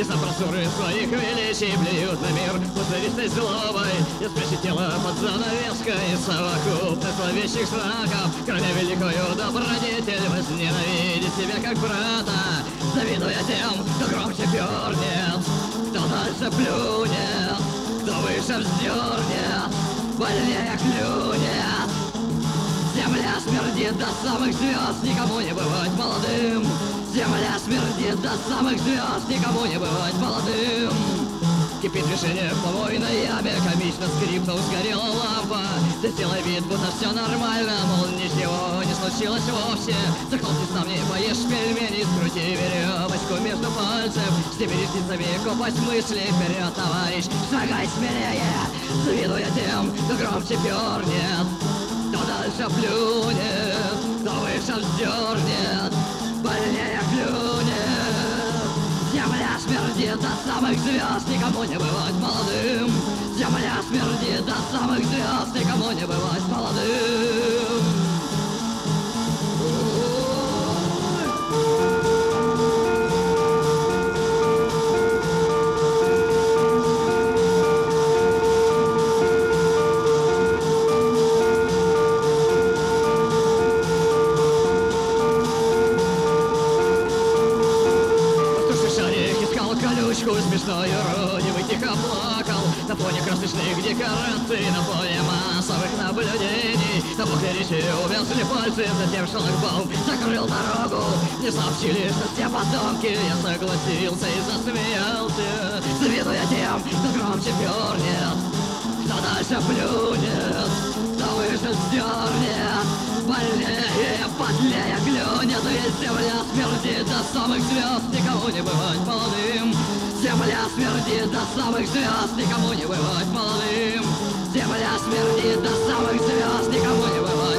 И сопросуры своих величий блюют на мир пустолистой злобой. И спрячет тело под занавеской совокупность зловещих знаков. Кроме великую добродетель возненавидеть себя как брата, завидуя тем, кто громче пернет, кто дальше плюнет, кто выше вздернет, больнее клюнет. Земля смердит до самых звезд, никому не бывать молодым. Земля смердит до самых звезд, никому не бывать молодым. Кипит движение в помойной яме, комично скрипнув, сгорела лампа. Ты сделай вид, будто все нормально, мол, ничего не случилось вовсе. Захлопни ставни, поешь пельмени, скрути веревочку между пальцев. Сними ресницами копать мысли, вперед, товарищ, шагай смелее, завидуя тем, кто громче пернет, кто дальше плюнет, кто выше вздернет, больнее клюнет. Земля смердит до самых звезд, никому не бывать молодым. Земля смердит до самых звезд, никому не бывать молодым. Смешной уродивый тихо плакал на фоне красочных декораций, на фоне массовых наблюдений. На бок речи увязли пальцы, затем шлагбаум закрыл дорогу. Мне сообщили, что все потомки, я согласился и засмеялся, завидуя тем, кто громче пернет, кто дальше плюнет, кто выше сдернет, больнее, подлее клюнет. Ведь земля смердит до самых звезд, никому не бывать молодым. Земля смердит до самых звезд, никому не бывать молодым. Земля смердит до самых звезд, никому не бывать